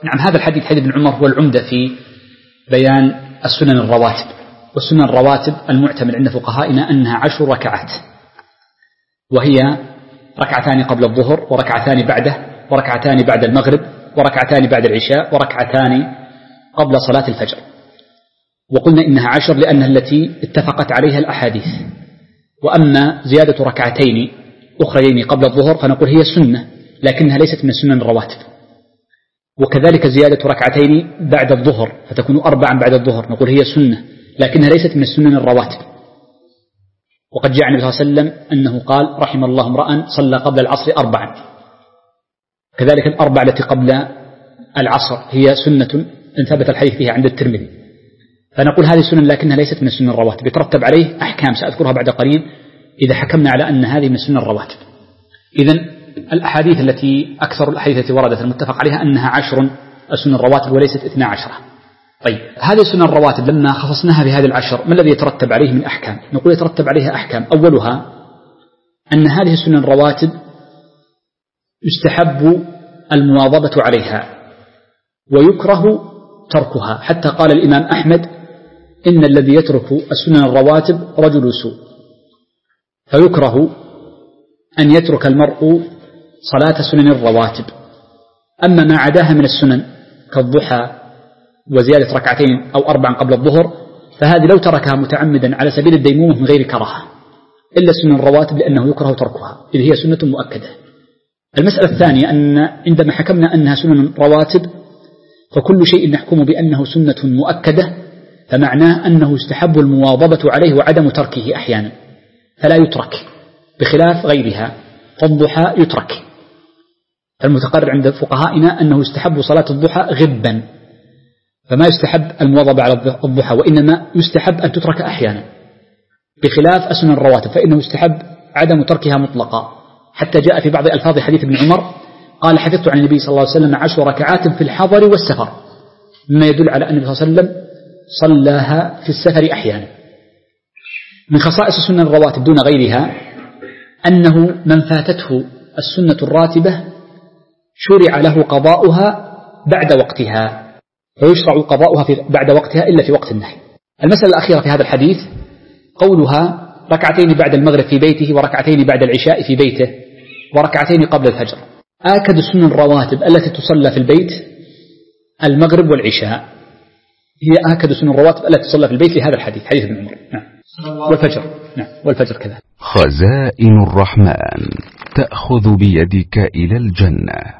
نعم، هذا الحديث حديث ابن عمر هو العمدة في بيان السنن الرواتب. والسنن الرواتب المعتمد عند فقهائنا أنها 10 ركعات، وهي ركعتان قبل الظهر، وركعتان بعده، وركعتان بعد المغرب، وركعتان بعد العشاء، وركعتان قبل صلاة الفجر. وقلنا إنها 10 لأنها التي اتفقت عليها الأحاديث. وأما زيادة ركعتين أخريين قبل الظهر فنقول هي سنة لكنها ليست من السنن الرواتب. وكذلك زيادة ركعتين بعد الظهر فتكون 4 بعد الظهر نقول هي سنة لكنها ليست من السنن الرواتب. وقد جاء النبي صلى الله عليه وسلم أنه قال: رحم الله امرأ صلى قبل العصر 4. كذلك 4 التي قبل العصر هي سنة إن ثبت الحديث فيها عند الترمذي. فنقول هذه سنن لكنها ليست من السنن الرواتب، يترتب عليه أحكام سأذكرها بعد قليل إذا حكمنا على أن هذه من السنن الرواتب. إذن الأحاديث التي أكثر الأحاديث التي وردت المتفق عليها أنها 10 السنن الرواتب وليست 12. طيب، هذه السنن الرواتب لما خصصناها بهذه 10 ما الذي يترتب عليه من أحكام؟ نقول يترتب عليها أحكام. أولها أن هذه السنن الرواتب يستحب المواظبة عليها ويكره تركها، حتى قال الإمام أحمد: إن الذي يترك السنن الرواتب رجل سوء. فيكره أن يترك المرء صلاة سنن الرواتب. أما ما عداها من السنن كالضحى وزيادة 2 أو 4 قبل الظهر فهذه لو تركها متعمدا على سبيل الديمومة من غير كراهة، إلا السنن الرواتب لأنه يكره تركها إذ هي سنة مؤكدة. المسألة الثانية أن عندما حكمنا أنها سنن رواتب فكل شيء نحكم بأنه سنة مؤكدة فمعناه أنه يستحب المواظبة عليه وعدم تركه أحيانا، فلا يترك، بخلاف غيرها. فالضحى يترك. المتقرر عند فقهائنا أنه يستحب صلاة الضحى غبا، فما يستحب المواظبة على الضحى، وإنما يستحب أن تترك أحيانا، بخلاف السنن الرواتب فإنه يستحب عدم تركها مطلقا. حتى جاء في بعض ألفاظ حديث ابن عمر قال: حفظت عن النبي صلى الله عليه وسلم 10 ركعات في الحضر والسفر، مما يدل على أن النبي صلى الله عليه وسلم صلاها في السفر أحيانا. من خصائص السنن الرواتب دون غيرها أنه من فاتته السنة الراتبة شرع له قضاؤها بعد وقتها، فيشرع قضاؤها بعد وقتها إلا في وقت النهي. المسألة الأخيرة في هذا الحديث قولها: 2 بعد المغرب في بيته، و2 بعد العشاء في بيته، و2 قبل الفجر. آكد السنن الرواتب التي تصلى في البيت المغرب والعشاء، هي آكد السنن الرواتب التي تصلى في البيت لهذا الحديث، حديث ابن عمر. نعم. والفجر. نعم، والفجر كذا. خزائن الرحمن تأخذ بيدك إلى الجنة.